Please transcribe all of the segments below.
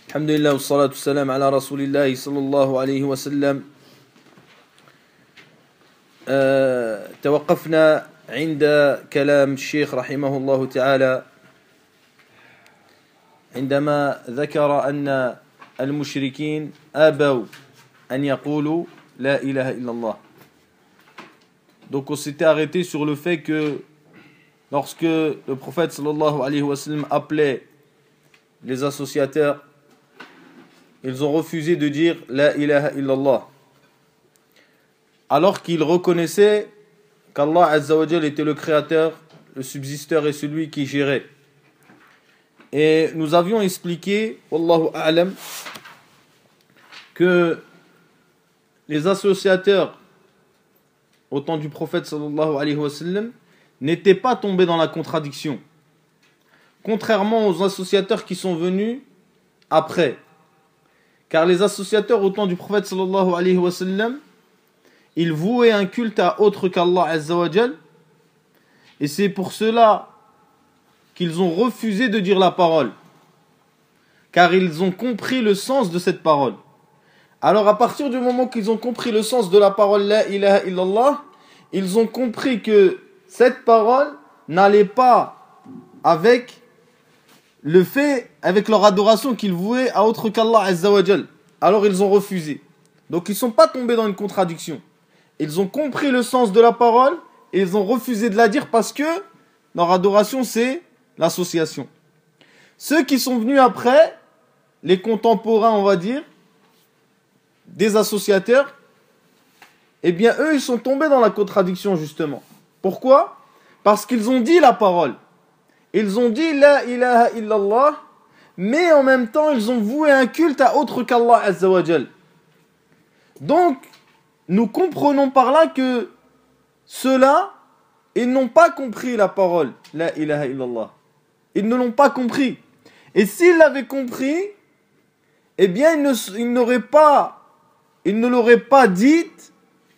الحمد لله والصلاة والسلام على رسول الله صلى الله عليه وسلم. توقفنا عند كلام الشيخ رحمه الله تعالى عندما ذكر أن المشركين أبوا أن يقولوا لا إله إلا الله. Donc on s'était arrêté sur le fait que lorsque le prophète sallallahu alayhi wa sallam appelait les associateurs, ils ont refusé de dire la ilaha illallah, alors qu'ils reconnaissaient qu'Allah Azza wa Jal était le créateur, le subsisteur et celui qui gérait. Et nous avions expliqué, wallahu a'lam, que les associateurs au temps du prophète sallallahu alayhi wa sallam n'étaient pas tombés dans la contradiction, contrairement aux associateurs qui sont venus après. Car les associateurs au temps du prophète sallallahu alayhi wa sallam, ils vouaient un culte à autre qu'Allah Azza wa Jal, et c'est pour cela qu'ils ont refusé de dire la parole, car ils ont compris le sens de cette parole. Alors à partir du moment qu'ils ont compris le sens de la parole la ilaha illallah, ils ont compris que cette parole n'allait pas avec le fait, avec leur adoration qu'ils vouaient à autre qu'Allah Azza wa Jal. Alors ils ont refusé. Donc ils ne sont pas tombés dans une contradiction. Ils ont compris le sens de la parole et ils ont refusé de la dire parce que leur adoration c'est l'association. Ceux qui sont venus après, les contemporains on va dire, des associateurs, eh bien eux ils sont tombés dans la contradiction justement. Pourquoi ? Parce qu'ils ont dit la parole. Ils ont dit la ilaha illallah, mais en même temps ils ont voué un culte à autre qu'Allah Azza wa Jal. Donc nous comprenons par là que ceux-là, ils n'ont pas compris la parole la ilaha illallah. Ils ne l'ont pas compris. Et s'ils l'avaient compris, eh bien ils ne l'auraient pas dite,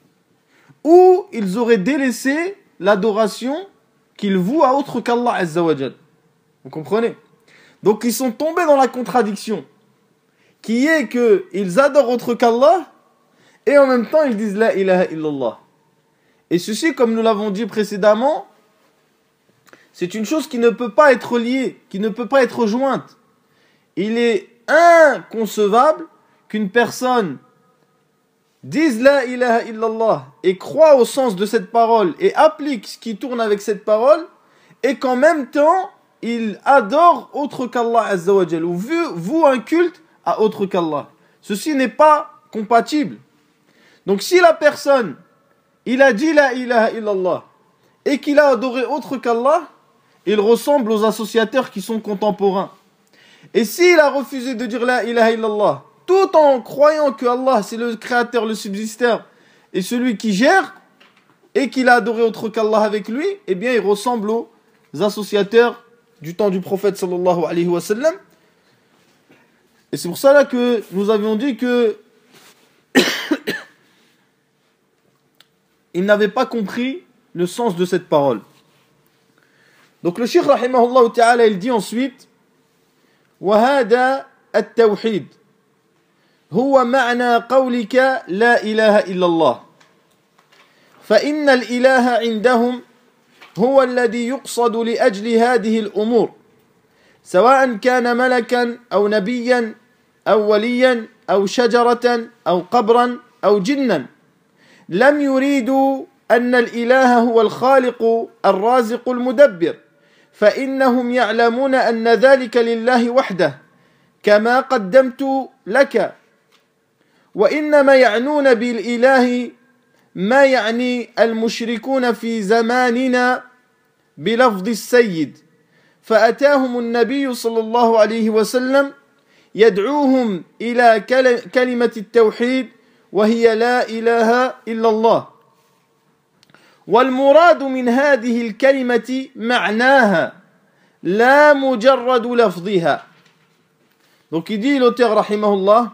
ou ils auraient délaissé l'adoration qu'ils vouent à autre qu'Allah Azza wa Jal. Vous comprenez ? Donc ils sont tombés dans la contradiction, qui est qu'ils adorent autre qu'Allah, et en même temps ils disent la ilaha illallah. Et ceci, comme nous l'avons dit précédemment, c'est une chose qui ne peut pas être liée, qui ne peut pas être jointe. Il est inconcevable qu'une personne dise la ilaha illallah et croit au sens de cette parole et applique ce qui tourne avec cette parole, et qu'en même temps il adore autre qu'Allah Azza wa Jal, ou voue un culte à autre qu'Allah. Ceci n'est pas compatible. Donc si la personne il a dit la ilaha illallah et qu'il a adoré autre qu'Allah, il ressemble aux associateurs qui sont contemporains. Et s'il a refusé de dire la ilaha illallah tout en croyant que Allah c'est le créateur, le subsisteur et celui qui gère, et qu'il a adoré autre qu'Allah avec lui, eh bien il ressemble aux associateurs du temps du prophète sallallahu alayhi wa sallam. Et c'est pour ça que nous avions dit que ils n'avaient pas compris le sens de cette parole. Donc le cheikh rahimahullah ta'ala il dit ensuite وهذا التوحيد هو معنى قولك لا إله إلا الله فإن الإله عندهم هو الذي يقصد لأجل هذه الأمور سواء كان ملكا أو نبيا أو وليا أو شجرة أو قبرا أو جنا لم يريدوا أن الإله هو الخالق الرازق المدبر فإنهم يعلمون أن ذلك لله وحده كما قدمت لك وإنما يعنون بالإله ما يعني المشركون في زماننا بلفظ السيد فأتاهم النبي صلى الله عليه وسلم يدعوهم إلى كلمة التوحيد وهي لا إله إلا الله والمراد من هذه الكلمة معناها لا مجرد لفظها. Donc il dit l'auteur rahimahullah,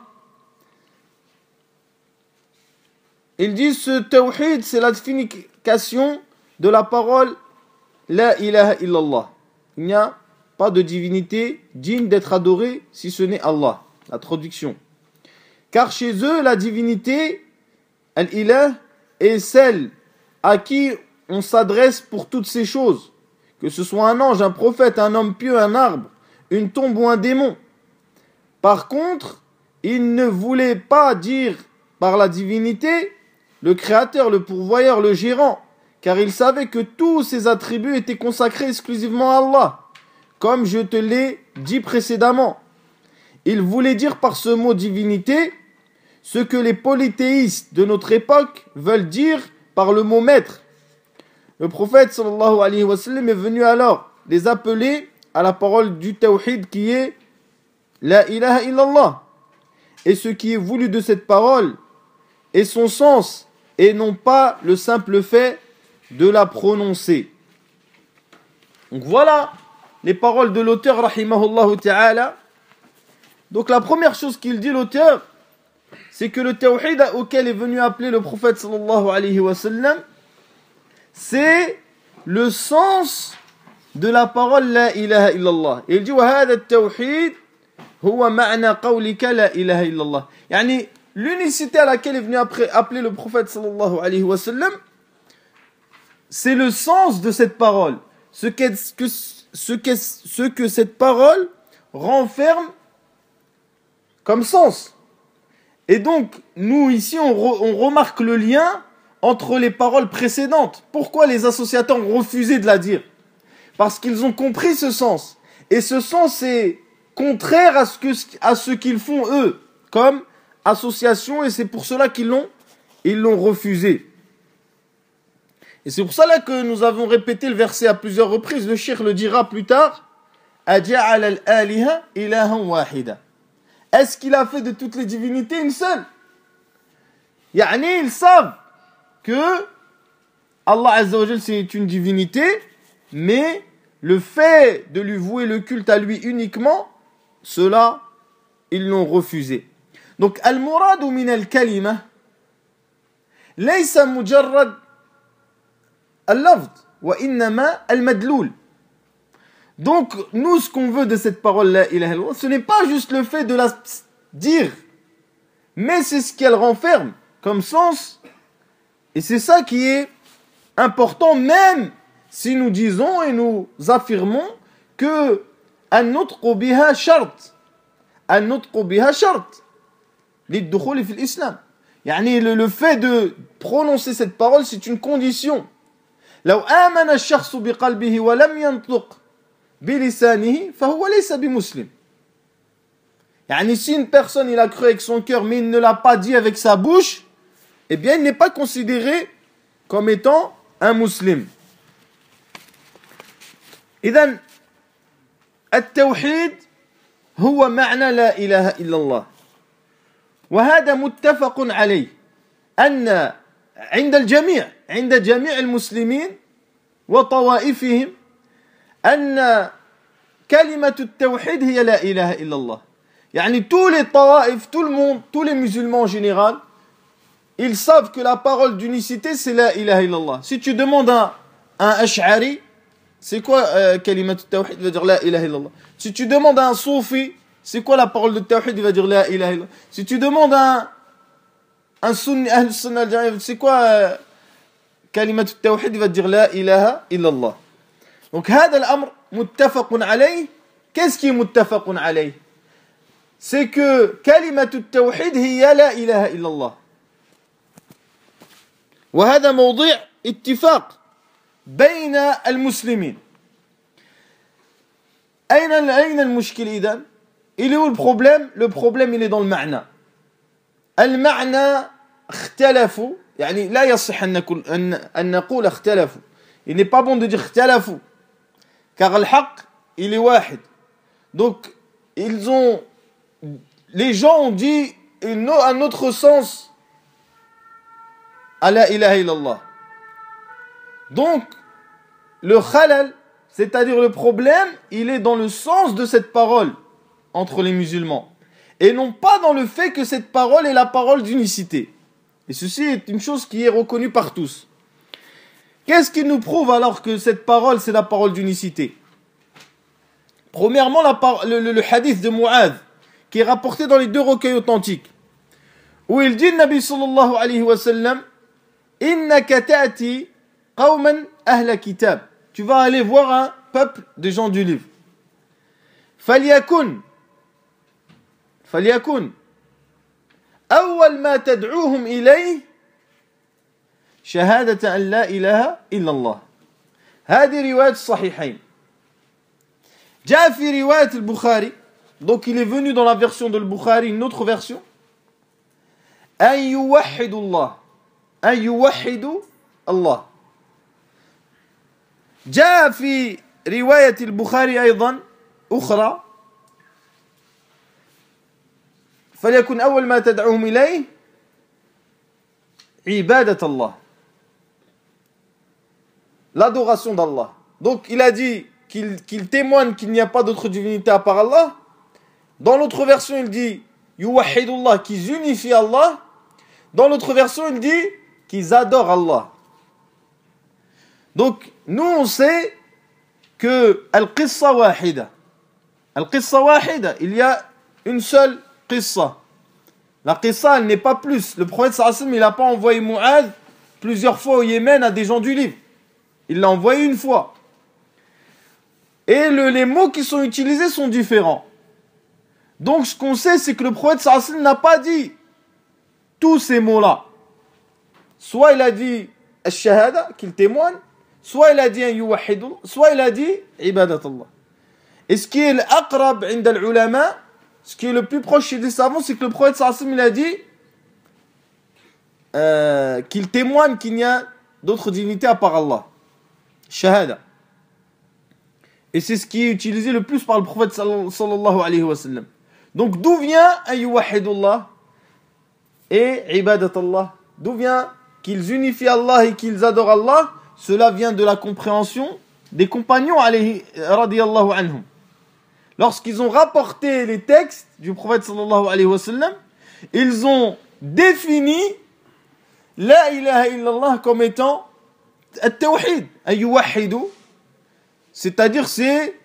il dit ce tawhid c'est la signification de la parole la ilaha illallah. Il n'y a pas de divinité digne d'être adorée si ce n'est Allah. La traduction. Car chez eux, la divinité, al-ilah, est celle à qui on s'adresse pour toutes ces choses. Que ce soit un ange, un prophète, un homme pieux, un arbre, une tombe ou un démon. Par contre, il ne voulait pas dire par la divinité le créateur, le pourvoyeur, le gérant, car il savait que tous ces attributs étaient consacrés exclusivement à Allah, comme je te l'ai dit précédemment. Il voulait dire par ce mot divinité ce que les polythéistes de notre époque veulent dire par le mot maître. Le prophète sallallahu alayhi wa sallam est venu alors les appeler à la parole du tawhid qui est la ilaha illallah. Et ce qui est voulu de cette parole est son sens et non pas le simple fait de la prononcer. Donc voilà les paroles de l'auteur rahimahullah ta'ala. Donc la première chose qu'il dit l'auteur, c'est que le tawhid auquel est venu appeler le prophète sallallahu alayhi wa sallam, c'est le sens de la parole la ilaha illallah. Et il dit wa hada at-tawhid huwa ma'na qawlika la ilaha illallah. Yani l'unicité à laquelle est venu appeler le prophète sallallahu alayhi wa sallam, c'est le sens de cette parole. Ce que cette parole renferme comme sens. Et donc, nous ici, on remarque le lien entre les paroles précédentes. Pourquoi les associateurs ont refusé de la dire? Parce qu'ils ont compris ce sens. Et ce sens est contraire à ce qu'ils font eux, comme association, et c'est pour cela qu'ils l'ont refusé. Et c'est pour cela que nous avons répété le verset à plusieurs reprises. Le cheikh le dira plus tard. Aja'al al-aliha ilahan wahida. Est-ce qu'il a fait de toutes les divinités une seule? Yani, ils savent que Allah Azza wa Jal c'est une divinité, mais le fait de lui vouer le culte à lui uniquement, cela, ils l'ont refusé. Donc, al-muradu min al-kalima, laysa mujarrad al-lafz, wa innama al-madloul. Donc, nous, ce qu'on veut de cette parole la ilaha illallah, ce n'est pas juste le fait de la dire, mais c'est ce qu'elle renferme comme sens. Et c'est ça qui est important, même si nous disons et nous affirmons que an-nutqu biha shart. An-nutqu biha shart. Lid-dukhul fi l'islam. Yani, le fait de prononcer cette parole, c'est une condition. Law amana ash-shakhsu biqalbihi wa lam yantuq bilisanihi fahuwa laysa bimuslim. Yani, si une personne il a cru avec son cœur mais il ne l'a pas dit avec sa bouche, eh bien il n'est pas considéré comme étant un musulman. إذن التوحيد هو معنى لا إله إلا الله وهذا متفق عليه أن عند الجميع عند جميع المسلمين وطوائفهم أن كلمة التوحيد هي لا إله إلا الله. يعني tous les tawaif, tout le monde, tous les musulmans en général, ils savent que la parole d'unicité c'est la ilaha illallah. Si tu demandes à un Ash'ari, c'est quoi kalimat al-tawhid, il va dire la ilaha illallah. Si tu demandes à un soufi, c'est quoi la parole de tawhid, il va dire la ilaha illallah. Si tu demandes à un sunni, c'est quoi kalimat al-tawhid, il va dire la ilaha illallah. Donc هذا الأمر متفق عليه. Qu'est-ce qui est متفق عليه? C'est que كلمة التوحيد هي لا إله إلا الله. وهذا موضوع اتفاق بين المسلمين. أين المشكلة إذن؟ Il est où le problème? Le problème il est dans le معنى. المعنى اختلفوا. يعني لا يصح أن نقول اختلفوا. Il n'est pas bon de dire اختلفوا. Car le haqq il est واحد. Donc les gens ont dit un autre sens à la ilaha illallah. Donc, le khalal, c'est-à-dire le problème, il est dans le sens de cette parole entre les musulmans. Et non pas dans le fait que cette parole est la parole d'unicité. Et ceci est une chose qui est reconnue par tous. Qu'est-ce qui nous prouve alors que cette parole, c'est la parole d'unicité? Premièrement, le hadith de Mu'adh, qui est rapporté dans les deux recueils authentiques, où il dit, Nabi sallallahu alayhi wa sallam, innaka ta'ti qawman ahla kitab. Tu vas aller voir un peuple des gens du livre. فليكن أول ما تدعوهم إليه شهادة أن لا إله إلا الله. هذه رواية الصحيحين. جاء في رواية البخاري, donc il est venu dans la version de Bukhari, une autre version, أن يوحدوا الله, أن يوحدوا الله. جاء في رواية البخاري أيضا أخرى فليكن أول ما تدعوهم إليه عبادة الله, l'adoration d'Allah. Donc il a dit qu'il témoigne qu'il n'y a pas d'autre divinité à part Allah. Dans l'autre version il dit yuwahidullah, qu'ils unifient Allah. Dans l'autre version il dit qu'ils adorent Allah. Donc nous on sait que al-qissa wahida, al-qissa wahida, il y a une seule qissa. La qissa, elle n'est pas plus. Le prophète sallallahu alayhi wa sallam, il n'a pas envoyé Mu'adh plusieurs fois au Yémen à des gens du livre. Il l'a envoyé une fois. Et les mots qui sont utilisés sont différents. Donc ce qu'on sait, c'est que le prophète sallallahu alayhi wa sallam n'a pas dit tous ces mots-là. Soit il a dit al-shahada, qu'il témoigne, soit il a dit un yuwahidullah, soit il a dit ibadatallah. Et ce qui est l'aqrab inda al-ulama, ce qui est le plus proche chez les savants, c'est que le prophète sallallahu alayhi wa sallam, il a dit qu'il témoigne qu'il n'y a d'autres divinités à part Allah. Shahada. Et c'est ce qui est utilisé le plus par le prophète sallallahu alayhi wa sallam. Donc d'où vient un yuwahidullah et ibadatallah? D'où vient qu'ils unifient Allah et qu'ils adorent Allah? Cela vient de la compréhension des compagnons radiyallahu anhum. Lorsqu'ils ont rapporté les textes du prophète sallallahu alayhi wa sallam, ils ont défini la ilaha illallah comme étant at-tawhid, ay-yuwahidu, c'est-à-dire c'est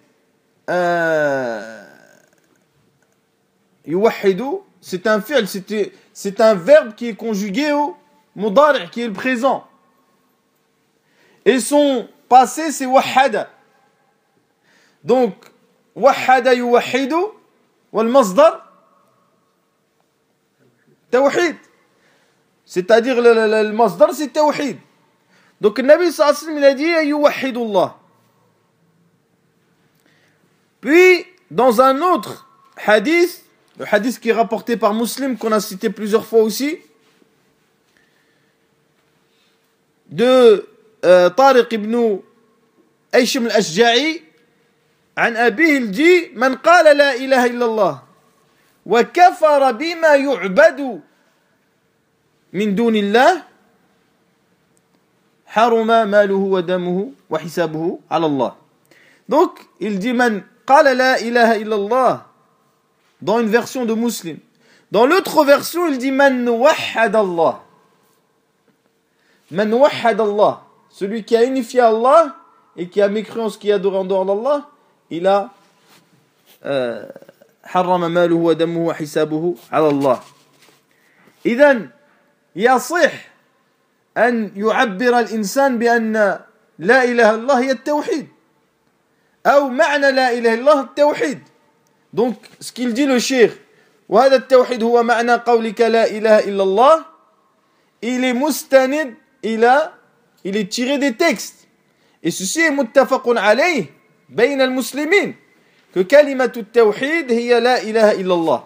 yuwahidu, c'est un fi'l, c'est un verbe qui est conjugué au mudari', qui est le présent. Et son passé c'est wahada. Donc wahada yuwahidu wal masdar tawhid, c'est-à-dire le masdar c'est tawhid. Donc le Nabi sallallahu alayhi wa sallam il a dit yuwahidullah. Puis dans un autre hadith, le hadith qui est rapporté par Muslim, qu'on a cité plusieurs fois aussi, de Tariq ibn Aishim al-Ashja'i, عن أبيه الجي من قال لا إله إلا الله وكفر بما يعبد من دون الله حرم ماله ودمه وحسابه على الله. Donc il dit من قال لا إله إلا الله dans une version de Muslim. Dans l'autre version il dit من وحد الله, من وحد الله, celui qui a unifié Allah et qui a mécru en ce qui est adoré en dehors d'Allah, il a حرم ماله ودمه وحسابه على الله. إذن يصح أن يعبر الإنسان بأن لا إله إلا الله هي التوحيد أو معنى لا إله إلا الله التوحيد. Donc ce qu'il dit le cheikh, وهذا التوحيد هو معنى قولك لا إله إلا الله, il est mustanid, il est tiré des textes, et ceci est muttafaqun alayh بين المسلمين que كلمة التوحيد هي لا إله إلا الله.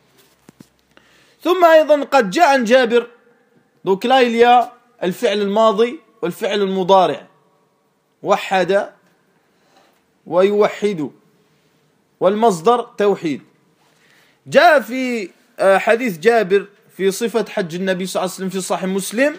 ثم أيضا قد جاء عن جابر, donc là il y a الفعل الماضي والفعل المضارع, وحد ويوحد, والمصدر توحيد. جاء في حديث جابر في صفة حج النبي صلى الله عليه وسلم في صحيح مسلم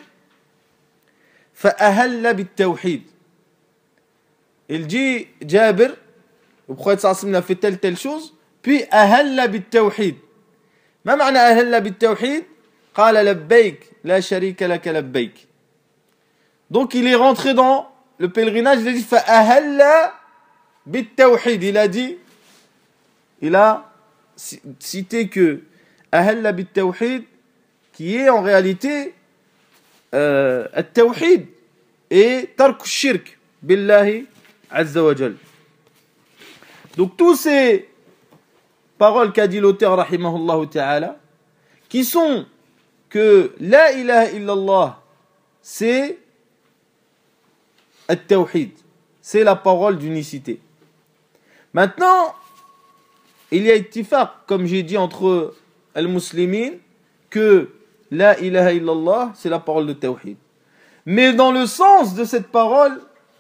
فأهل بالتوحيد. Il dit Jabir, le prophète sallallahu alayhi wa sallam a fait telle chose, puis ahalla bit-tawhid. ما معنى ahalla bit-tawhid? قال لبيك لا شريك لك لبيك. Donc il est rentré dans le pèlerinage, il a dit فأهل bit-tawhid, il a dit, il a cité que ahalla bit-tawhid, qui est en réalité at-tawhid et tark shirk billahi azza wa jal. Donc tous ces paroles qu'a dit l'auteur rahimahullah ta'ala, qui sont que la ilaha illallah, c'est at-tawhid, c'est la parole d'unicité. Maintenant, il y a ittifaq, comme j'ai dit, entre al-muslimin, que la ilaha illallah, c'est la parole de tawhid. Mais dans le sens de cette parole,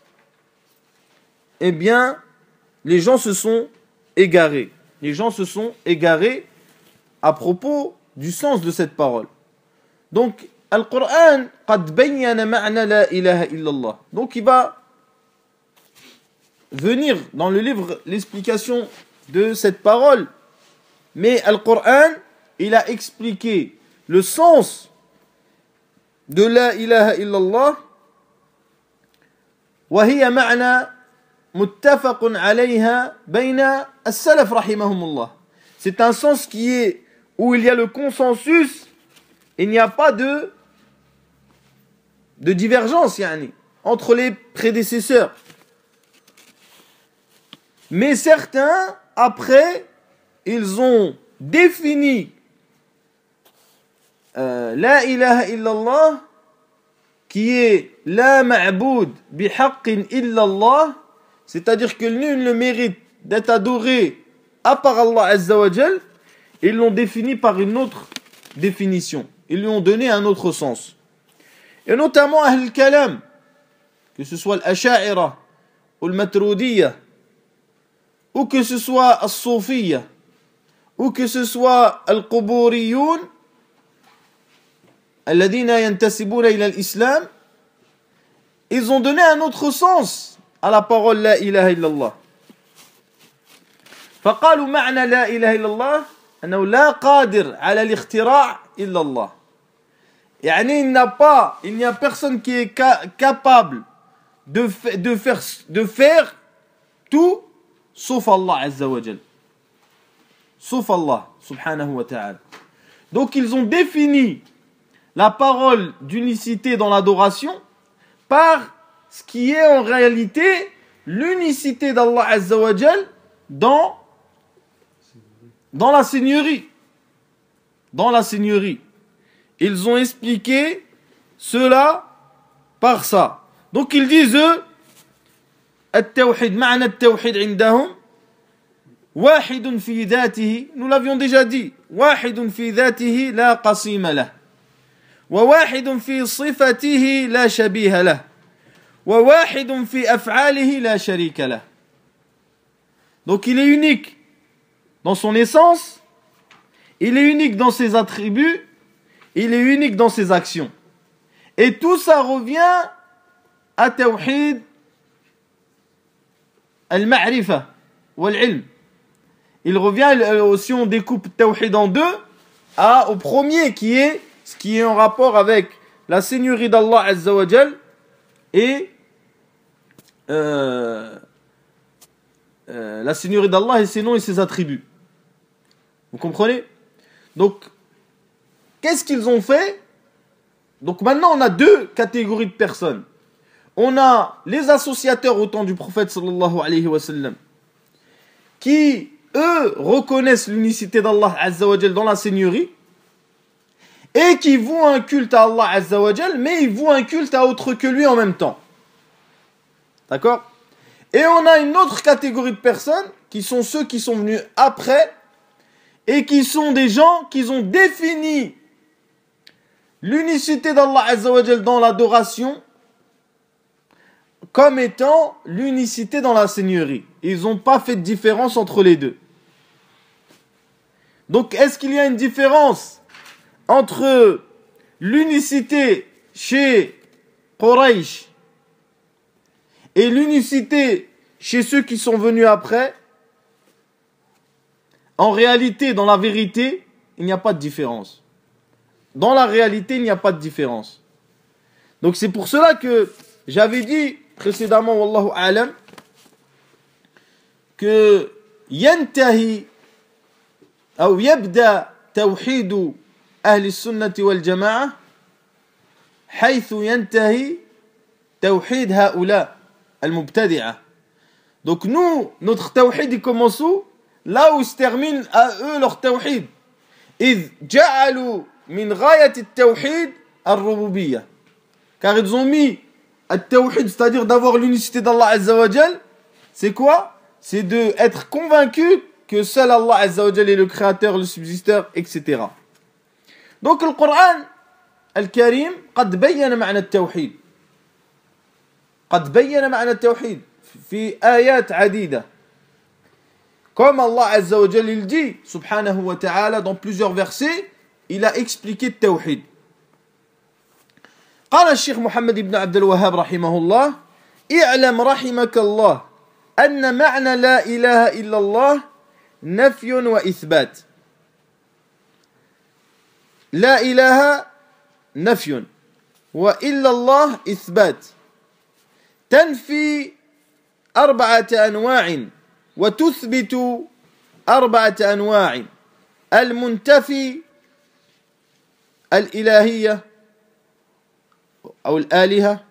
eh bien, les gens se sont égarés. Les gens se sont égarés à propos du sens de cette parole. Donc, Al-Qur'an, قد بين معنى لا إله إلا الله. Donc, il va venir dans le livre l'explication de cette parole. Mais Al-Qur'an, il a expliqué le sens de la ilaha illallah. وهي معنى متفق عليها بين السلف رحمهم الله. C'est un sens qui est où il y a le consensus, il n'y a pas de divergence entre les prédécesseurs. Mais certains, après, ils ont défini la ilaha illallah, qui est la ma'boud bihaqqin illallah, c'est-à-dire que nul ne mérite d'être adoré à part Allah Azza wa Jal. Ils l'ont défini par une autre définition. Ils lui ont donné un autre sens. Et notamment Ahl al-Kalam, que ce soit l'Asha'ira ou le Maturidiyya, ou que ce soit al-Soufiyya, ou que ce soit al-Quburiyun, alladhina yantasibuna ila al-Islam, ils ont donné un autre sens à la parole la ilaha illallah. فقالوا معنى لا إله إلا الله أنه لا قادر على الاختراع إلا الله. يعني il n'y a personne qui est capable de faire tout sauf Allah Azza wa Jal. Sauf Allah subhanahu wa ta'ala. Donc ils ont défini la parole d'unicité dans l'adoration par ce qui est en réalité l'unicité d'Allah Azza wa Jal dans la seigneurie. Dans la seigneurie. Ils ont expliqué cela par ça. Donc ils disent التوحيد معنى التوحيد عندهم واحد في ذاته, nous l'avions déjà dit, واحد في ذاته لا قسيم له وواحد في صفته لا شبيه له وواحد في أفعاله لا شريك له. Donc il est unique dans son essence, il est unique dans ses attributs, il est unique dans ses actions. Et tout ça revient à Tawhid al-Ma'rifa wal-Ilm. Il revient, si on découpe Tawhid en deux, au premier qui est ce qui est en rapport avec la seigneurie d'Allah Azza wa Jal et la seigneurie d'Allah et ses noms et ses attributs. Vous comprenez? Donc, qu'est-ce qu'ils ont fait? Donc maintenant, on a deux catégories de personnes. On a les associateurs au temps du prophète sallallahu alayhi wa sallam, qui, eux, reconnaissent l'unicité d'Allah Azza wa Jal dans la seigneurie, et qui vouent un culte à Allah Azza wa Jal, mais ils vouent un culte à autre que lui en même temps. D'accord? Et on a une autre catégorie de personnes, qui sont ceux qui sont venus après, et qui sont des gens qui ont défini l'unicité d'Allah Azza wa Jal dans l'adoration comme étant l'unicité dans la seigneurie. Ils n'ont pas fait de différence entre les deux. Donc, est-ce qu'il y a une différence entre l'unicité chez Quraysh et l'unicité chez ceux qui sont venus après? En réalité, dans la vérité, il n'y a pas de différence. Dans la réalité, il n'y a pas de différence. Donc c'est pour cela que j'avais dit précédemment, wallahu a'lam, que yantahi أو يبدأ توحيد أهل السنة والجماعة حيث ينتهي توحيد هؤلاء المبتدعة. Donc nous, notre tawhid il commence où? Là où se termine à eux leur tawhid. إذ جعلوا من غاية التوحيد الربوبية. Car ils ont mis التوحيد, c'est-à-dire d'avoir l'unicité d'Allah Azza wa Jal. C'est quoi? C'est d'être convaincu que seul Allah Azza wa Jal est le créateur, le subsisteur, etc. Donc le Coran الكريم قد بين معنى التوحيد. قد بين معنى التوحيد في آيات عديدة. Comme Allah Azza wa Jal il dit, subhanahu wa ta'ala, dans plusieurs versets, il a expliqué le tawhid. قال الشيخ محمد بن عبد الوهاب رحمه الله: اعلم رحمك الله أن معنى لا إله إلا الله نفي وإثبات. لا إله نفي وإلا الله إثبات. تنفي 4 أنواع وتثبت 4 أنواع: المنتفي الإلهية أو الآلهة،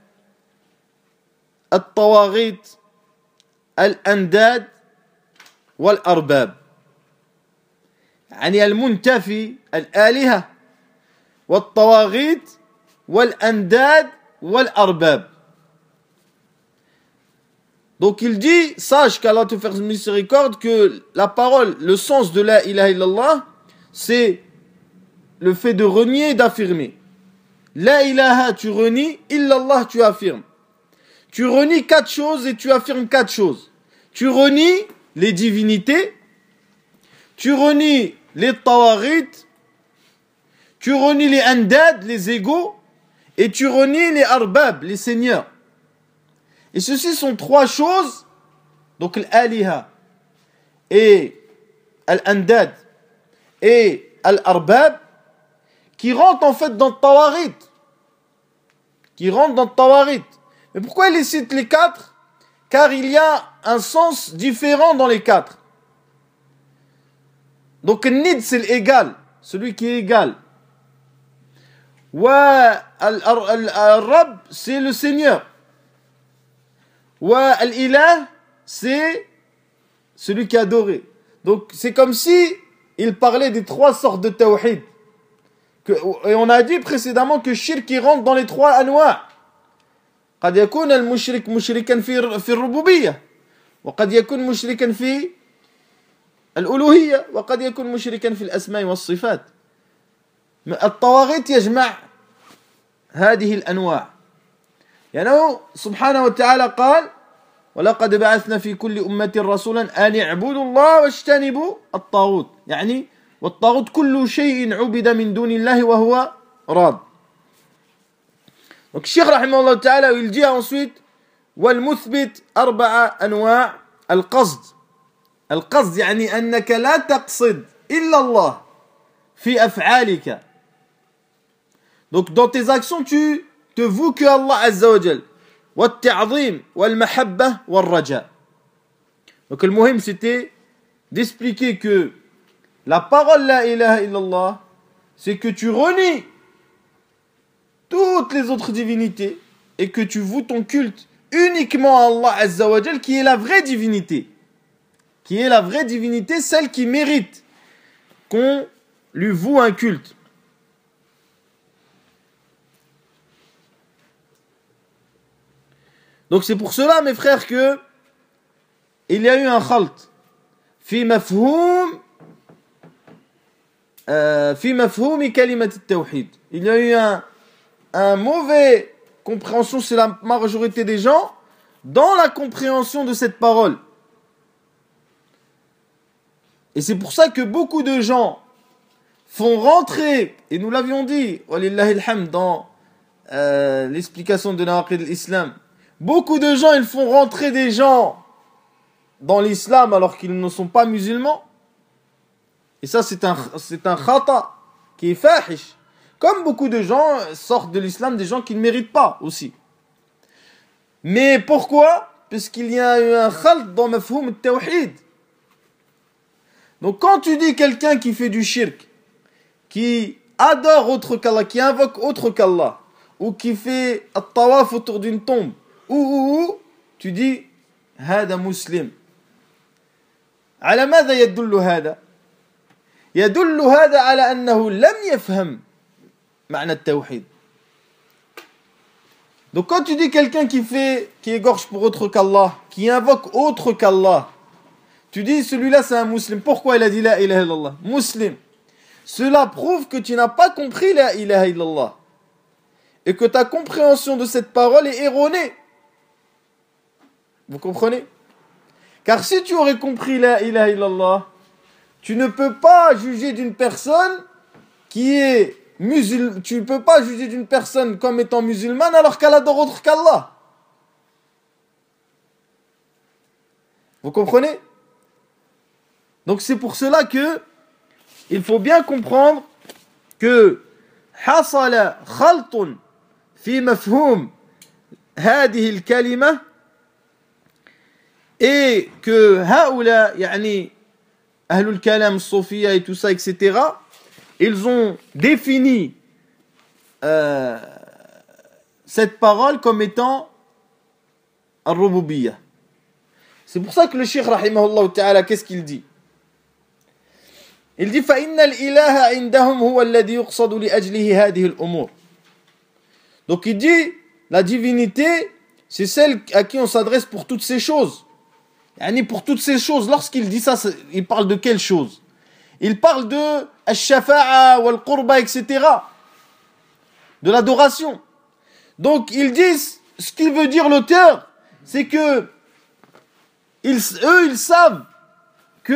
الطواغيت، الأنداد والأرباب. يعني المنتفي الآلهة والطواغيت والأنداد والأرباب. Donc il dit, sache qu'Allah te fasse miséricorde, que la parole, le sens de la ilaha illallah, c'est le fait de renier et d'affirmer. La ilaha, tu renies, illallah, tu affirmes. Tu renies 4 choses et tu affirmes 4 choses. Tu renies les divinités, tu renies les tawaghit, tu renies les andad, les égaux, et tu renies les arbab, les seigneurs. Et ceci sont 3 choses, donc l'aliha et l'andad et l'arbab, qui rentrent en fait dans le tawaghit. Qui rentrent dans le tawaghit. Mais pourquoi il cite les 4? Car il y a un sens différent dans les 4. Donc nid c'est l'égal, celui qui est égal. Wa al-rab c'est le seigneur. Wa al-ilah c'est celui qui est adoré. Donc c'est comme si il parlait des 3 sortes de tawhid. Et on a dit précédemment que shirk qui rentre dans les 3 anwa'. قد يكون المشرك مشركا في الربوبية، وقد يكون مشركا في الألوهية، وقد يكون مشركا في الأسماء والصفات. الطواغيت يجمع هذه الأنواع. يعني سبحانه وتعالى قال: ولقد بعثنا في كل أمة رسولا أن اعبدوا الله واجتنبوا الطاغوت. يعني والطاغوت كل شيء عبد من دون الله وهو راض. Donc Cheikh rahimahullah ta'ala il dit ensuite: والمثبت 4 أنواع. القصد. القصد يعني أنك لا تقصد إلا الله في أفعالك. Donc dans tes actions tu te voues que Allah Azza wa Jal. والتعظيم والمحبة والرجاء. Donc le muhim c'était d'expliquer que la parole la ilaha illallah, c'est que tu renies toutes les autres divinités et que tu voues ton culte uniquement à Allah Azza wa Jal, qui est la vraie divinité. Qui est la vraie divinité, celle qui mérite qu'on lui voue un culte. Donc c'est pour cela, mes frères, que il y a eu un khalt fi mafhoum kalimat at-tawhid. Il y a eu un mauvais compréhension, c'est la majorité des gens, dans la compréhension de cette parole. Et c'est pour ça que beaucoup de gens font rentrer, et nous l'avions dit, walillahi alhamd, dans l'explication de Nawaqid al-Islam, beaucoup de gens, ils font rentrer des gens dans l'islam alors qu'ils ne sont pas musulmans. Et ça, c'est un khata qui est fahish. Comme beaucoup de gens sortent de l'islam, des gens qui ne méritent pas aussi. Mais pourquoi? Puisqu'il y a eu un khalt dans mafhoum al-tawhid. Donc quand tu dis quelqu'un qui fait du shirk, qui adore autre qu'Allah, qui invoque autre qu'Allah, ou qui fait at-tawaf autour d'une tombe, ou, tu dis هذا مسلم. على ماذا يدل هذا؟ يدل هذا على أنه لم يفهم معنى التوحيد. Donc quand tu dis quelqu'un qui égorge pour autre qu'Allah, qui invoque autre qu'Allah, tu dis celui-là c'est un musulman. Pourquoi il a dit la ilaha illallah? Muslim. Cela prouve que tu n'as pas compris la ilaha illallah. Et que ta compréhension de cette parole est erronée. Vous comprenez? Car si tu aurais compris la ilaha illallah, tu ne peux pas juger d'une personne qui est musulmane. Tu ne peux pas juger d'une personne comme étant musulmane alors qu'elle adore autre qu'Allah. Vous comprenez? Donc c'est pour cela que il faut bien comprendre que حصل خلط في مفهوم هذه الكلمة et que هؤلاء يعني أهل الكلام الصوفية et tout ça etc. Ils ont défini cette parole comme étant الربوبية. C'est pour ça que le cheikh rahimahullah ta'ala qu'est-ce qu'il dit? Il dit فإن الإله عندهم هو الذي يقصد لأجله هذه الأمور. Donc il dit la divinité c'est celle à qui on s'adresse pour toutes ces choses. Yani pour toutes ces choses, lorsqu'il dit ça, il parle de quelle chose? Il parle de al-shafa'a wal-qurba, etc. De l'adoration. Donc ils disent, ce qu'il veut dire l'auteur, c'est que eux ils savent que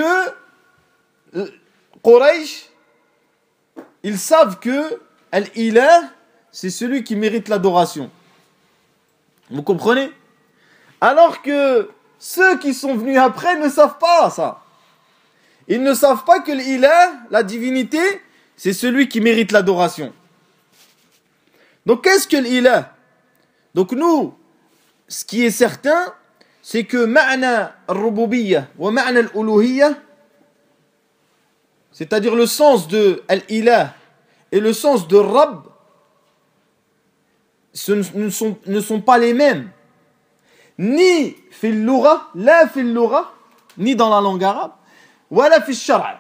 Quraysh, ils savent que Al-Ilah, c'est celui qui mérite l'adoration. Vous comprenez? Alors que ceux qui sont venus après ne savent pas ça. Ils ne savent pas que l'Ilah, la divinité, c'est celui qui mérite l'adoration. Donc qu'est-ce que l'Ilah? Donc nous, ce qui est certain, c'est que ma'na al-rububiyyah wa ma'na al-uluhiyyah, c'est-à-dire le sens de al-Ilah et le sens de Rabb, ne sont pas les mêmes. Ni fil lugha, la fil lugha, ni dans la langue arabe, wala fil shar'a.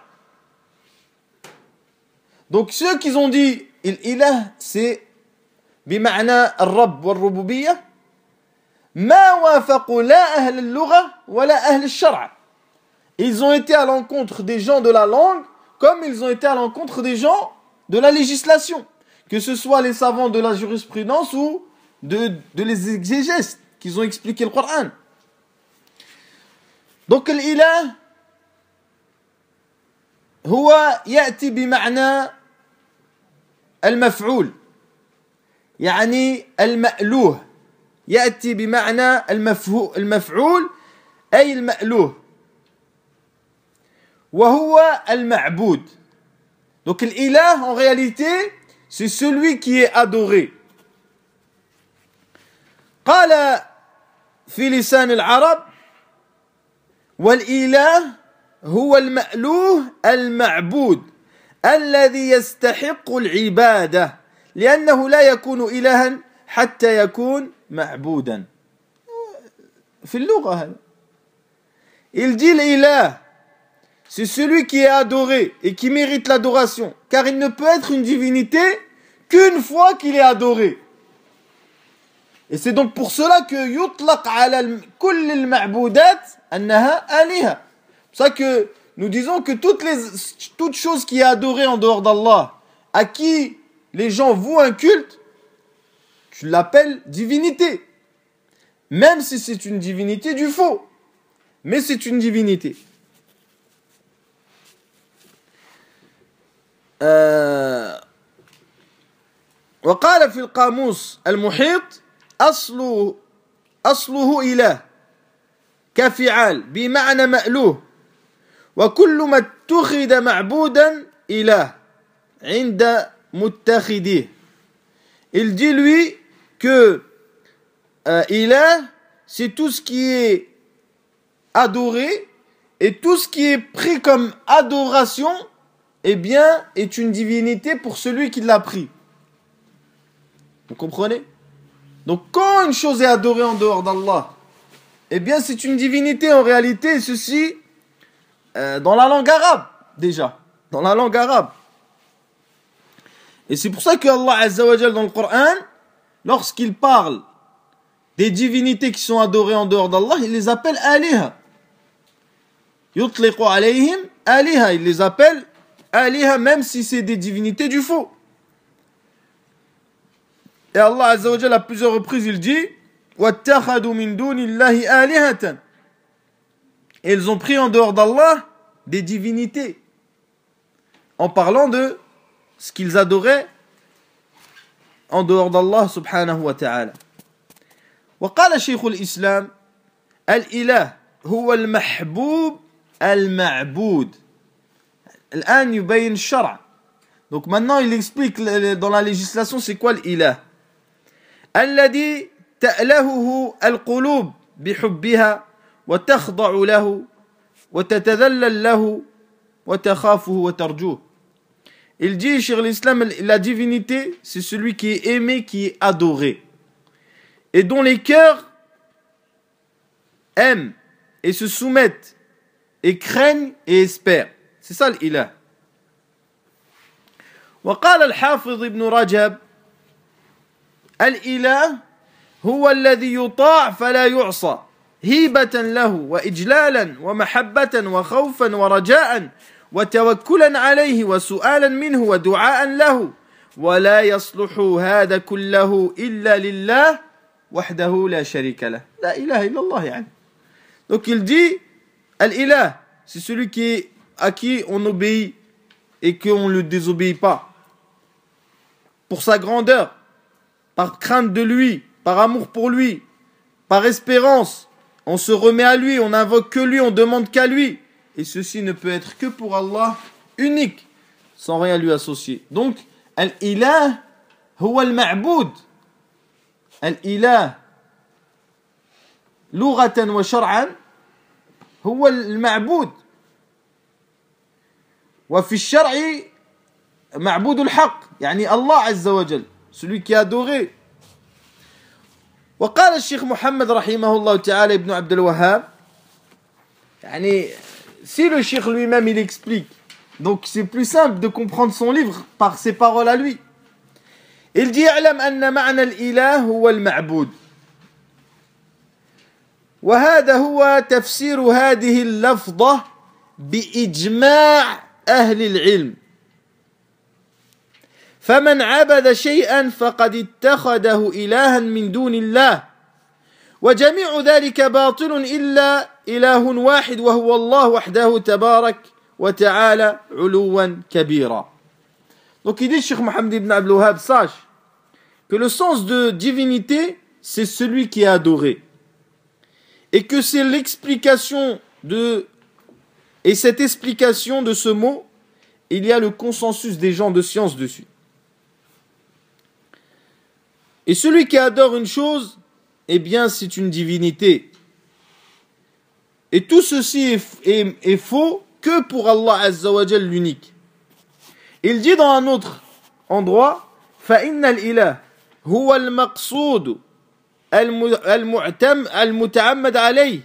Donc ceux qui ont dit l'ilah c'est bima'na al-rabb wal-rububiyyah, ma wafaqu la ahl al-lugha wala ahl al-shar'a. Ils ont été à l'encontre des gens de la langue comme ils ont été à l'encontre des gens de la législation, que ce soit les savants de la jurisprudence ou de les exégètes qu'ils ont expliqué le Coran. Donc l'ilah هو يأتي بمعنى المفعول يعني المألوه يأتي بمعنى المفعول أي المألوه وهو المعبود. Donc l'ilah en réalité c'est celui qui est adoré. قال في لسان العرب والإله هو المألوه المعبود الذي يستحق العبادة لأنه لا يكون إلها حتى يكون معبودا. في اللغة هذا il dit l'ilah c'est celui qui est adoré et qui mérite l'adoration car il ne peut être une divinité qu'une fois qu'il est adoré. Et c'est donc pour cela que yutlaq ala kull al-ma'budat annaha aliha. C'est ça que nous disons que toute chose qui est adorée en dehors d'Allah, à qui les gens vouent un culte, tu l'appelles divinité. Même si c'est une divinité du faux. Mais c'est une divinité. وقال في القاموس المحيط أصله إله كفعال بمعنى مألوه وكل ما اتخذ معبودا إله عند متخذيه. Il dit lui que ilah c'est tout ce qui est adoré Et tout ce qui est pris comme adoration, eh bien, est une divinité pour celui qui l'a pris. Vous comprenez? Donc, quand une chose est adorée en dehors d'Allah, eh bien, c'est une divinité en réalité, ceci, dans la langue arabe, déjà. Dans la langue arabe. Et c'est pour ça que Allah Azza wa Jal dans le Coran, lorsqu'il parle des divinités qui sont adorées en dehors d'Allah, il les appelle aliha. Yutliqu alayhim aliha. Il les appelle aliha, même si c'est des divinités du faux. Et Allah Azza wa Jal à plusieurs reprises, il dit وَاتَّخَذُوا مِن دُونِ اللَّهِ آلِهَةً. Et ils ont pris en dehors d'Allah des divinités. En parlant de ce qu'ils adoraient en dehors d'Allah subhanahu wa ta'ala. وقال شيخ الإسلام الإله هو المحبوب المعبود. الآن يبين الشرع. Donc maintenant il explique dans la législation c'est quoi l'ilah. الذي تألهه القلوب بحبها وتخضع له وتتذلل له وتخافه وترجوه. Il dit, Cheikh l'Islam, la divinité, c'est celui qui est aimé, qui est adoré. Et dont les cœurs aiment et se soumettent et craignent et espèrent. C'est ça l'ilah. وقال الحافظ ابن رجب الإله هو الذي يطاع فلا يعصى هيبة له وإجلالا ومحبة وخوفا ورجاء وتوكلا عليه وسؤالا منه ودعاء له ولا يصلح هذا كله إلا لله وحده لا شريك له لا إله إلا الله يعني. Donc il dit Al-Ilah, c'est celui à qui on obéit et qu'on ne le désobéit pas pour sa grandeur, par crainte de lui, par amour pour lui, par espérance. On se remet à lui, on n'invoque que lui, on demande qu'à lui. Et ceci ne peut être que pour Allah, unique, sans rien lui associer. Donc, Al-Ilah, huwa al-ma'boud. Al-Ilah, lughatan wa shar'an, huwa al-ma'boud. Wa fi al-shar'i, ma'boud al-haq. Yani Allah Azza wa Jal, celui qui est adoré. وقال الشيخ محمد رحمه الله تعالى ابن عبد الوهاب يعني si le cheikh lui-même il explique donc c'est plus simple de comprendre son livre par ses paroles à lui. Il dit اعلم أن معنى الإله هو المعبود وهذا هو تفسير هذه اللفظة بإجماع أهل العلم فمن عبد شيئا فقد اتخذه إلها من دون الله وجميع ذلك باطل إلا إله واحد وهو الله وحده تبارك وتعالى علوا كبيرا. Donc il dit Cheikh Mohammed ibn Abdul Wahhab, sache que le sens de divinité c'est celui qui est adoré et que c'est l'explication et cette explication de ce mot il y a le consensus des gens de science dessus. Et celui qui adore une chose, eh bien, c'est une divinité. Et tout ceci est faux que pour Allah Azza wa Jal l'unique. Il dit dans un autre endroit, فَإِنَّ الْإِلَهِ هُوَ الْمَقْصُودُ المتعمد عليه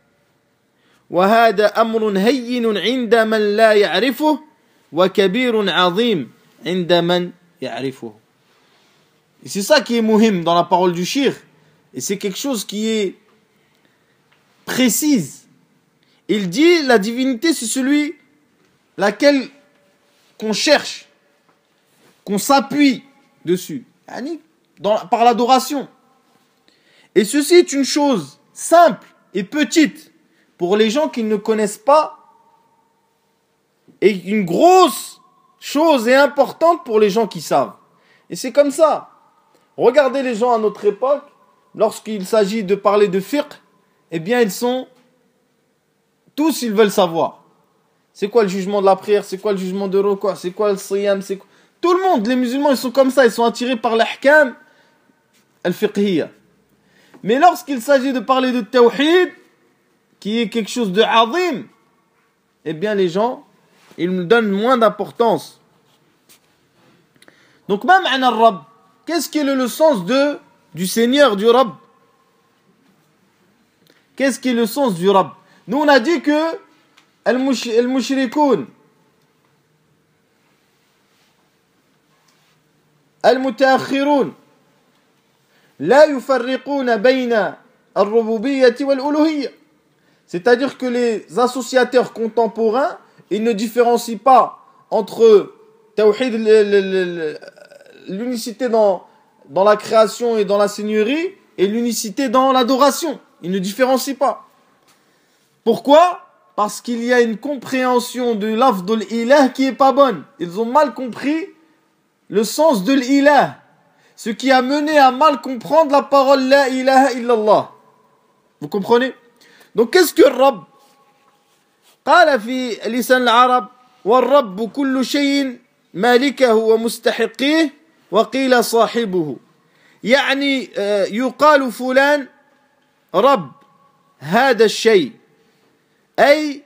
وهذا أمر هين عند من لا يعرفه وكبير عظيم عند من يعرفه. Et c'est ça qui est muhim dans la parole du shir. Et c'est quelque chose qui est précise. Il dit la divinité c'est celui laquelle qu'on cherche, qu'on s'appuie dessus, par l'adoration. Et ceci est une chose simple et petite pour les gens qui ne connaissent pas et une grosse chose et importante pour les gens qui savent. Et c'est comme ça. Regardez les gens à notre époque, lorsqu'il s'agit de parler de fiqh, eh bien ils veulent savoir. C'est quoi le jugement de la prière, c'est quoi le jugement de ruku', c'est quoi le siyam, c'est quoi... Tout le monde, les musulmans, ils sont comme ça, ils sont attirés par l'ahkam al-fiqhiyya. Mais lorsqu'il s'agit de parler de tawhid, qui est quelque chose de azim, eh bien les gens, ils me donnent moins d'importance. Donc, ma ma'na al-Rabb, qu'est-ce qui est le sens du Seigneur, du Rabb? Qu'est-ce qui est le sens du Rabb? Nous, on a dit que al-mushrikoun, al-mutaakhirun, la yufarriquna bayna al-rububiyyati wal-uluhiyya. C'est-à-dire que les associateurs contemporains, ils ne différencient pas entre tawhid, l'unicité dans la création et dans la seigneurie, et l'unicité dans l'adoration. Ils ne différencient pas. Pourquoi? Parce qu'il y a une compréhension de lafdul ilah qui est pas bonne. Ils ont mal compris le sens de l'ilah. Ce qui a mené à mal comprendre la parole la ilaha illallah. Vous comprenez? Donc qu'est-ce que Rabb? قال في لسان العرب والرب كل شيء مالكه ومستحقيه وقيل صاحبه. يعني يقال فلان رب هذا الشيء أي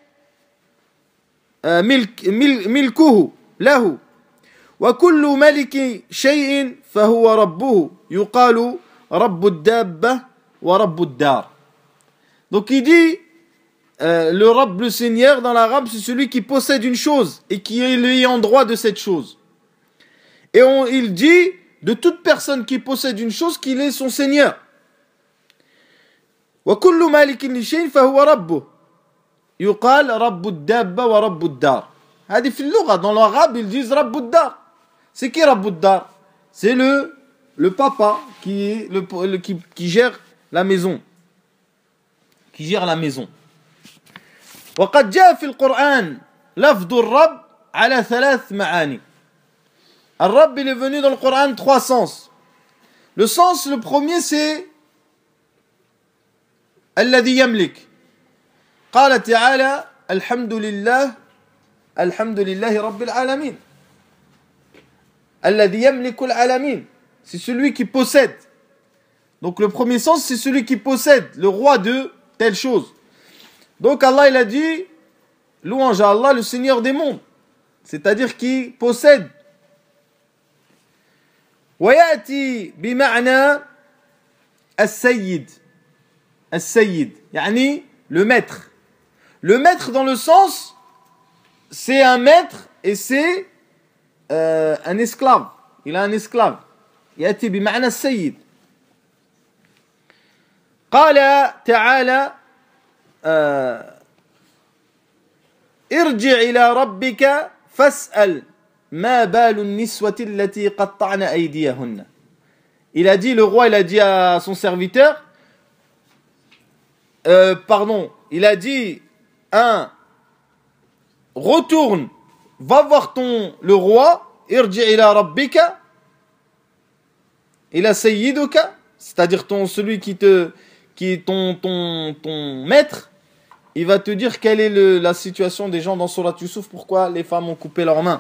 ملكه له وكل ملك شيء فهو ربه يقال رب الدابة ورب الدار. Donc il dit le Rabb, le Seigneur dans l'arabe, c'est celui qui possède une chose et qui est l'ayant droit de cette chose. Et il dit de toute personne qui possède une chose qu'il est son Seigneur. وكل مالك لشيء فهو ربه يقال رب الدابة ورب الدار. هذه في اللغة, dans l'arabe ils disent رب الدار. C'est qui رب الدار? C'est le papa qui gère la maison. Qui gère la maison. وقد جاء في القرآن لفظ الرب على 3 معاني. الرب il est venu dans le Coran 3 sens. Le sens, le premier c'est الذي يملك. قال تعالى الحمد لله رب العالمين. الذي يملك العالمين. C'est celui qui possède. Donc le premier sens c'est celui qui possède, le roi de telle chose. Donc Allah il a dit louange à Allah, le Seigneur des mondes, c'est-à-dire qui possède. ويأتي بمعنى السيد. السيد يعني le maître. Le maître dans le sens c'est un maître et c'est un esclave. Il a un esclave. يأتي بمعنى السيد. قال تعالى ارجع إلى ربك فاسأل ما بال النسوة التي قطعن أيديهن. Il a dit, le roi il a dit à son serviteur, il a dit, retourne, va voir le roi, irji ila rabbika, ila sayyiduka, c'est-à-dire celui qui est ton maître, il va te dire quelle est la situation des gens dans Surat Yusuf, pourquoi les femmes ont coupé leurs mains.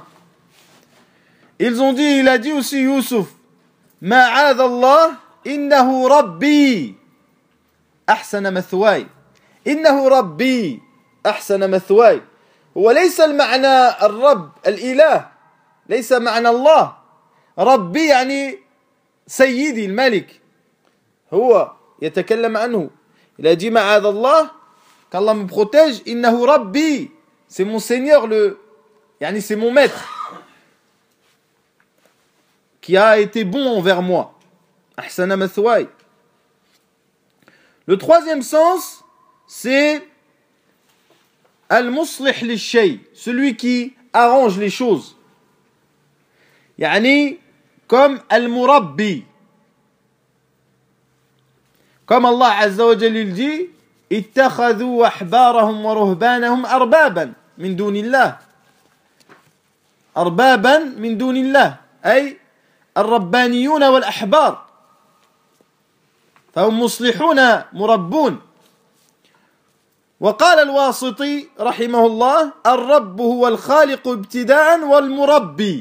Il a dit aussi Yusuf, ma'adallah, innahu rabbi, ahsana mathway. إنه ربي أحسن مثواي. وليس المعنى الرب الإله, ليس معنى الله. ربي يعني سيدي الملك, هو يتكلم عنه. Il a dit معاذ الله, qu'Allah me protège. إنه ربي, c'est mon Seigneur, يعني c'est mon maître qui a été bon envers moi. أحسن مثواي. Le troisième sens c'est al-muslih li-shay, celui qui arrange les choses. Yani comme al-murabbi. Comme Allah Azza wa Jalla dit, ittakhadhu ahbarahum wa ruhbanahum arbaban min dunillah. Arbaban min dunillah, ay الربانيون والأحبار. فهم مصلحون مربون. وقال الواسطي رحمه الله الرب هو الخالق ابتداء والمربي.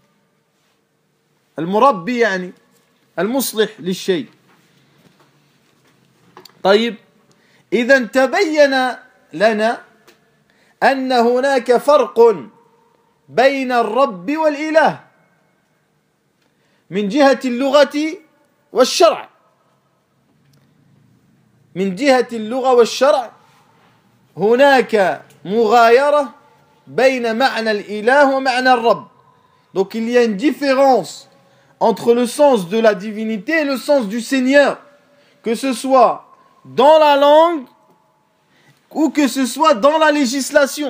المربي يعني المصلح للشيء. طيب إذا تبين لنا أن هناك فرق بين الرب والإله من جهة اللغة والشرع. من جهة اللغة والشرع هناك مغايرة بين معنى الإله ومعنى الرب. Donc il y a une différence entre le sens de la divinité et le sens du Seigneur, que ce soit dans la langue ou que ce soit dans la législation.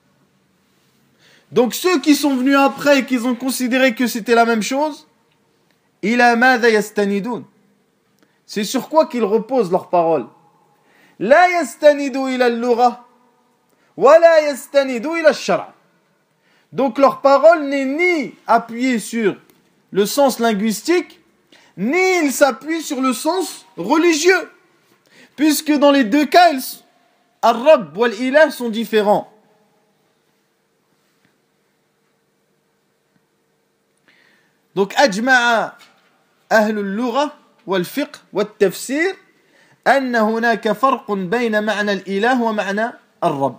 Donc ceux qui sont venus après et qui ont considéré que c'était la même chose, ila madha yastanidun, c'est sur quoi qu'ils reposent leurs paroles. La yastanidu ila al-lugha wa la yastanidu ila al-shara'. Donc leur parole n'est ni appuyée sur le sens linguistique, ni ils s'appuient sur le sens religieux, puisque dans les deux cas, Ar-Rabb wal-Ilah sont différents. Donc, أجمع أهل اللغة والفقه والتفسير أن هناك فرق بين معنى الإله ومعنى الرب.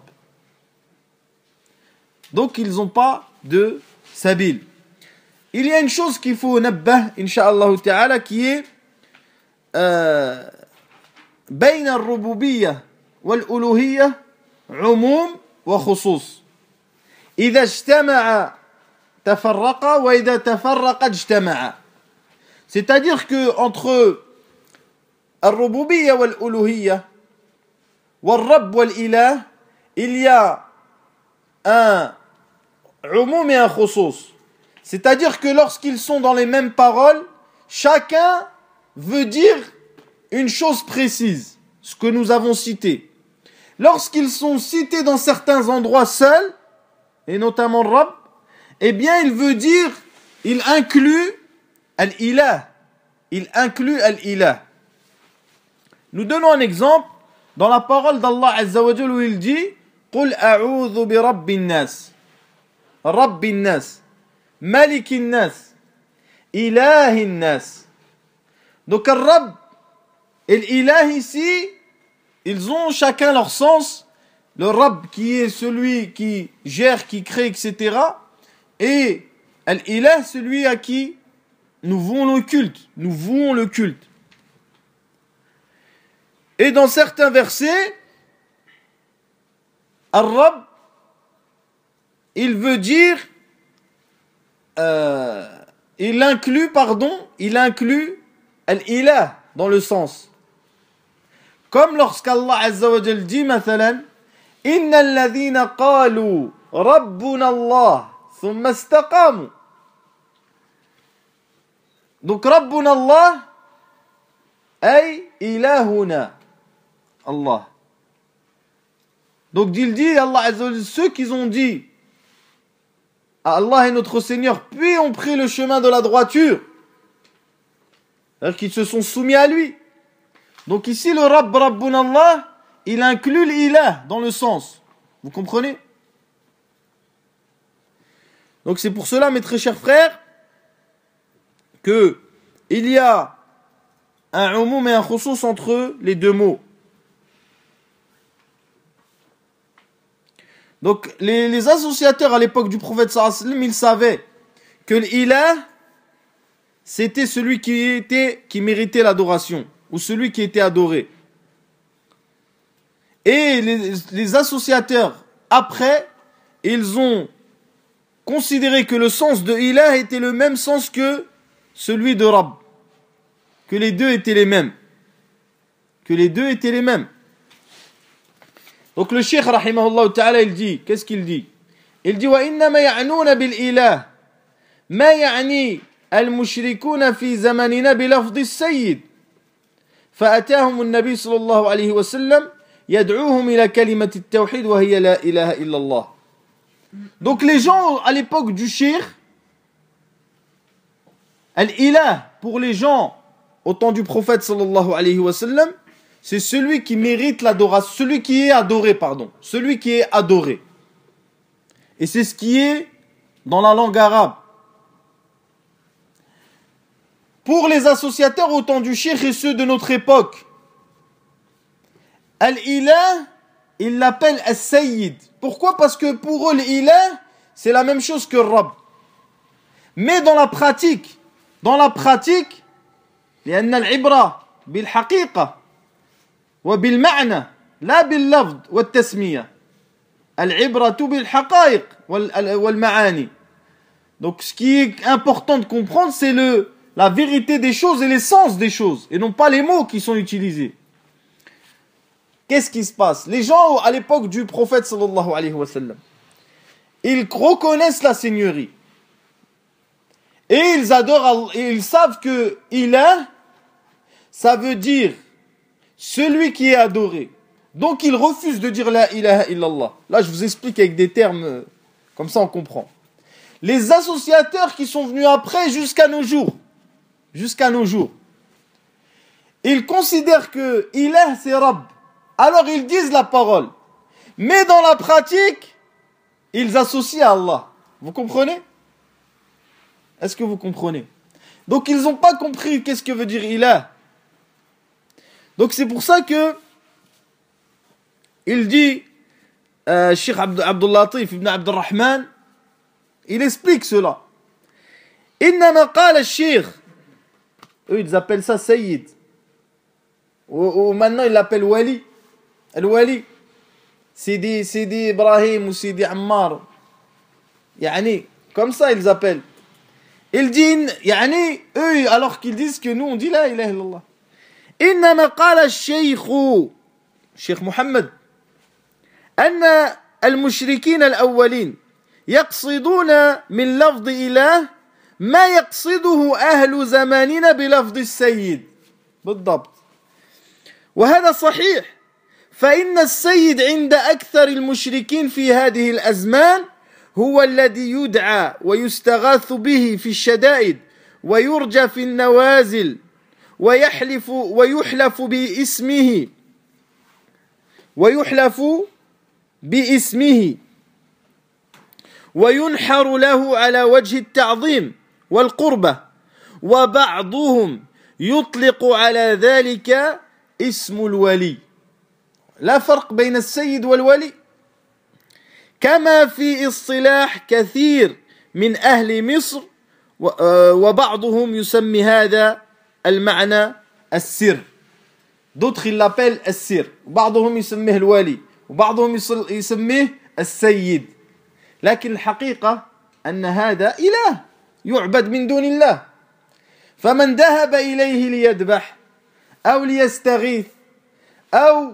Donc, ils n'ont pas de sabil. Il y a une chose qu'il faut nabbah, incha'Allah ta'ala, qui est بين الربوبية والألوهية عموم وخصوص. إذا اجتمع تفرق وإذا تفرق اجتمع. C'est-à-dire que entre الربوبية والألوهية والرب والإله, il y a un umum et un khusus. C'est-à-dire que lorsqu'ils sont dans les mêmes paroles, chacun veut dire une chose précise, ce que nous avons cité. Lorsqu'ils sont cités dans certains endroits seuls, et notamment Rabb, eh bien il veut dire, il inclut Al-Ilah. Il inclut Al-Ilah. Nous donnons un exemple dans la parole d'Allah Azza wa Jalla où il dit قُلْ أَعُوذُ بِرَبِّ النَّاسِ رَبِّ النَّاسِ مَلِكِ النَّاسِ إِلَهِ النَّاسِ. Donc Al-Rabb et l'Ilah ici, ils ont chacun leur sens. Le Rabb qui est celui qui gère, qui crée, etc. Et Al-Ilah, celui à qui nous vouons le culte. Nous vouons le culte. Et dans certains versets, Al-Rabb, il veut dire, il inclut Al-Ilah dans le sens. Comme lorsqu'Allah Azza wa Jal dit, مثلا, إِنَّ الَّذِينَ قَالُوا رَبُّنَا اللَّهُ ثُمَّ اسْتَقَامُوا. Donc, رَبُّنَا اللَّهُ أي إِلَهُنَا Allah. Donc, il dit, Allah Azza wa Jal, ceux qui ont dit, Allah est notre Seigneur, puis ont pris le chemin de la droiture, c'est-à-dire qu'ils se sont soumis à lui. Donc ici, le Rabb, Rabbuna Allah, il inclut l'Ilah dans le sens. Vous comprenez? Donc c'est pour cela, mes très chers frères, que il y a un umum et un khusus entre les deux mots. Donc les associateurs à l'époque du prophète sallallahu alayhi wa sallam, ils savaient que l'Ilah, c'était celui qui méritait l'adoration, ou celui qui était adoré. Et les associateurs, après, ils ont considéré que le sens de Ilah était le même sens que celui de Rabb. Que les deux étaient les mêmes. Que les deux étaient les mêmes. Donc le cheikh, rahimahullah ta'ala, il dit, qu'est-ce qu'il dit? Il dit, وَإِنَّمَا يَعْنُونَ بِالْإِلَهِ مَا يَعْنِي الْمُشْرِكُونَ فِي زَمَنِنَا بِلَفْظِ السَّيِّدِ فأتاهم النبي صلى الله عليه وسلم يدعوهم إلى كلمة التوحيد وهي لا إله إلا الله. Donc les gens à l'époque du shirk, Al-Ilah, pour les gens au temps du prophète sallallahu alayhi wa sallam, c'est celui qui mérite l'adoration, celui qui est adoré, pardon, celui qui est adoré. Et c'est ce qui est dans la langue arabe. Pour les associateurs au temps du shirk et ceux de notre époque, Al-Ilah, ils l'appellent As-Sayyid. Pourquoi? Parce que pour eux, l'ilah, c'est la même chose que Rabb. Mais dans la pratique, لأن العبرة بالحقيقة وبالمعنى لا باللفظ والتسمية. العبرة بالحقائق والمعاني. Donc ce qui est important de comprendre, c'est la vérité des choses et l'essence des choses, et non pas les mots qui sont utilisés. Qu'est-ce qui se passe? Les gens à l'époque du prophète sallallahu alayhi wa sallam, ils reconnaissent la seigneurie. Et ils adorent, et ils savent que Ilah, ça veut dire celui qui est adoré. Donc ils refusent de dire la ilaha illallah. Là je vous explique avec des termes, comme ça on comprend. Les associateurs qui sont venus après jusqu'à nos jours, ils considèrent que Ilah c'est Rabb. Alors ils disent la parole. Mais dans la pratique, ils associent à Allah. Vous comprenez? Est-ce que vous comprenez? Donc ils n'ont pas compris qu'est-ce que veut dire Ilah. Donc c'est pour ça que il dit, Cheikh Abdul Latif ibn Abd al-Rahman, il explique cela. Innama qala al-Cheikh, eux ils appellent ça Sayyid. Ou maintenant ils l'appellent Wali. Al-Wali. Sidi Ibrahim ou Sidi Ammar. Yani, comme ça ils appellent. Ils disent, yani, eux, alors qu'ils disent que nous on dit la ilaha illallah. Innama qala al-Cheikh, Cheikh Muhammad, أن المشركين الأولين يقصدون من لفظ إله ما يقصده أهل زماننا بلفظ السيد بالضبط. وهذا صحيح، فإن السيد عند أكثر المشركين في هذه الأزمان هو الذي يدعى ويستغاث به في الشدائد ويرجى في النوازل ويحلف باسمه وينحر له على وجه التعظيم والقربة، وبعضهم يطلق على ذلك اسم الولي. لا فرق بين السيد والولي، كما في اصطلاح كثير من أهل مصر، وبعضهم يسمي هذا المعنى السر. D'autres ils l'appellent السر، وبعضهم يسميه الولي، وبعضهم يسميه السيد. لكن الحقيقة أن هذا إله يعبد من دون الله. فمن ذهب إليه ليذبح أو ليستغيث أو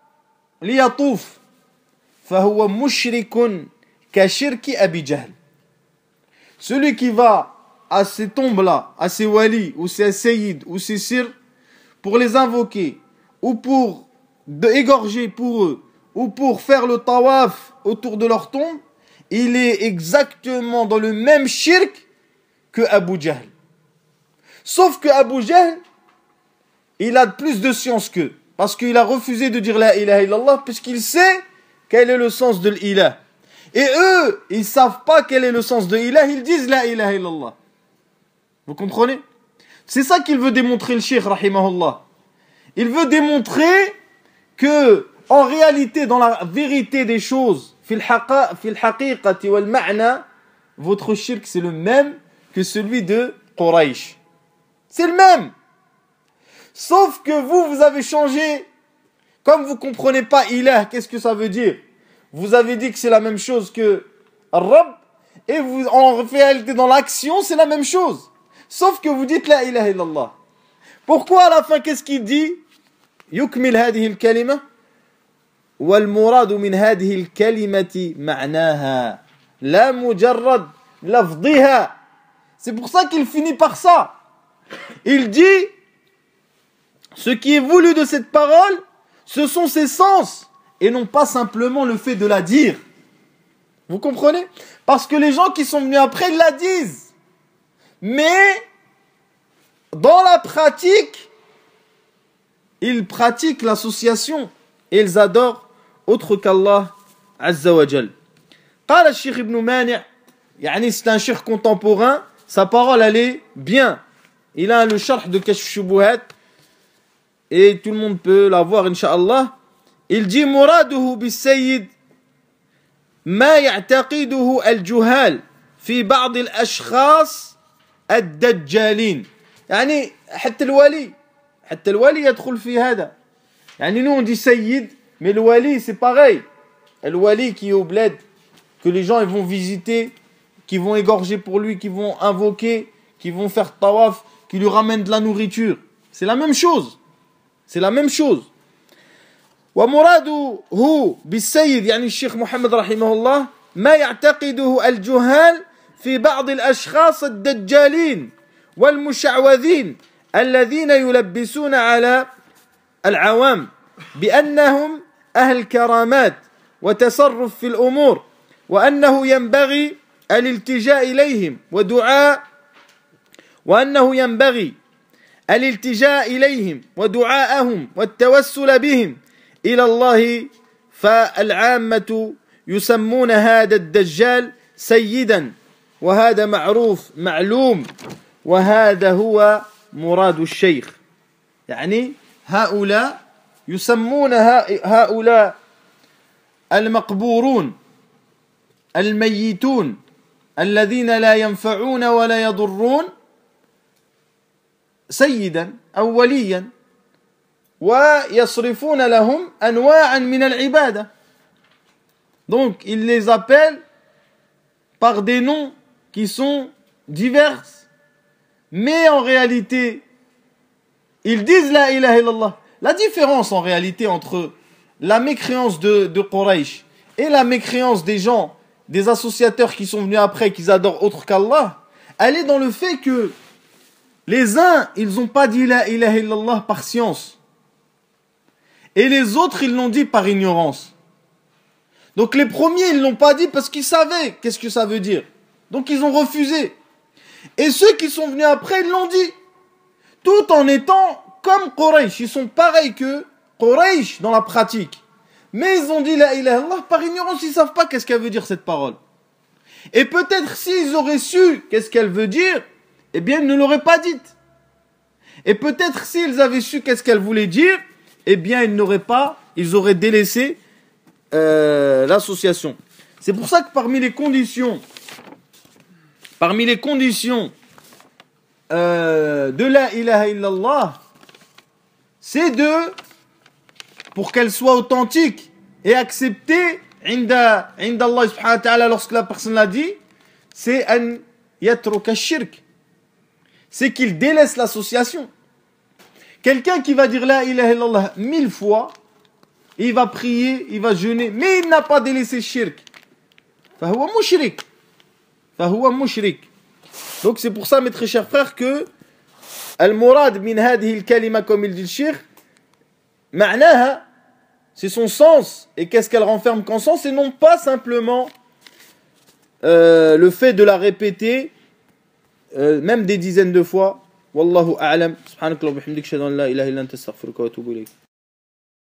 ليطوف فهو مشرك كشرك أبي جهل. Celui qui va à ces tombes-là, à ces walis, ou ces sayyid, ou ces sir, pour les invoquer, ou pour égorger pour eux, ou pour faire le tawaf autour de leur tombe, il est exactement dans le même shirk que Abu Jahl. Sauf que Abu Jahl, il a plus de science qu'eux, parce qu'il a refusé de dire la ilaha illallah, puisqu'il sait quel est le sens de l'ilah. Et eux, ils ne savent pas quel est le sens de ilah, ils disent la ilaha illallah. Vous comprenez? C'est ça qu'il veut démontrer le cheikh, rahimahullah. Il veut démontrer que, en réalité, dans la vérité des choses, fil haqiqati wal ma'na, votre shirk c'est le même que celui de Quraysh. C'est le même. Sauf que vous avez changé. Comme vous ne comprenez pas ilah, qu'est-ce que ça veut dire? Vous avez dit que c'est la même chose que Rabb, et vous, en réalité, dans l'action, c'est la même chose. Sauf que vous dites la ilaha illallah. Pourquoi à la fin, qu'est-ce qu'il dit? Yukmil hadihi al-kalima wal muradu min hadihi al-kalimati ma'naha la mujarrad lafdhiha. C'est pour ça qu'il finit par ça. Il dit ce qui est voulu de cette parole, ce sont ses sens et non pas simplement le fait de la dire. Vous comprenez? Parce que les gens qui sont venus après, ils la disent. Mais, dans la pratique, ils pratiquent l'association et ils adorent autre qu'Allah Azza wa Jal. قال الشيخ ابن مانع, يعني c'est un cheikh contemporain, sa parole elle est bien. Il a le sharh de Kashf Shubuhat et tout le monde peut la voir, Inch'Allah. il dit muraduhu bis-sayyid ما يعتقده الجهال في بعض الأشخاص الدجالين. يعني حتى الولي يدخل في هذا. يعني nous on dit sayyid, mais le wali c'est pareil. Le wali qui est au bled, que les gens ils vont visiter, qui vont égorger pour lui, qui vont invoquer, qui vont faire tawaf, qui lui ramènent de la nourriture. C'est la même chose. C'est la même chose. ومراده بالسيد يعني الشيخ محمد رحمه الله ما يعتقده الجهال في بعض الأشخاص الدجالين والمشعوذين الذين يلبسون على العوام بأنهم أهل كرامات وتصرف في الأمور وأنه ينبغي الالتجاء إليهم ودعاءهم والتوسل بهم إلى الله. فالعامة يسمون هذا الدجال سيدا وهذا معلوم وهذا هو مراد الشيخ. يعني هؤلاء يسمون هؤلاء المقبورون الميتون الذين لا ينفعون ولا يضرون سيدا أو وليا ويصرفون لهم أنواعا من العبادة. Donc ils les appellent par des noms qui sont divers, mais en réalité ils disent la ilaha illallah. La différence en réalité entre la mécréance de Quraysh et la mécréance des gens, des associateurs qui sont venus après, qui adorent autre qu'Allah, elle est dans le fait que les uns, ils n'ont pas dit la ilaha illallah par science. Et les autres, ils l'ont dit par ignorance. Donc les premiers, ils ne l'ont pas dit parce qu'ils savaient qu'est-ce que ça veut dire. Donc ils ont refusé. Et ceux qui sont venus après, ils l'ont dit. Tout en étant comme Quraysh. Ils sont pareils que Quraysh dans la pratique. Mais ils ont dit la ilaha illallah par ignorance. Ils ne savent pas qu'est-ce qu'elle veut dire cette parole. Et peut-être s'ils auraient su qu'est-ce qu'elle veut dire, eh bien ils ne l'auraient pas dite. Et peut-être s'ils avaient su qu'est-ce qu'elle voulait dire, eh bien ils auraient délaissé l'association. C'est pour ça que parmi les conditions de la ilaha illallah, c'est pour qu'elle soit authentique et acceptée inda Allah subhanahu wa ta'ala, lorsque la personne l'a dit, c'est an yatruka shirk, c'est qu'il délaisse l'association. Quelqu'un qui va dire la ilaha illallah 1000 fois, il va prier, il va jeûner, mais il n'a pas délaissé shirk, fahuwa mushrik. Donc c'est pour ça, mes très chers frères, que al-murad min hadhihi al-kalima, comme il dit le cheikh, ma'naha, c'est son sens, et qu'est-ce qu'elle renferme qu'en sens, et non pas simplement le fait de la répéter même des dizaines de fois. Wallahu a'lam. Subhanakallah wa bihamdik, ashhadu an la ilaha illa anta, astaghfiruka wa atubu ilayk.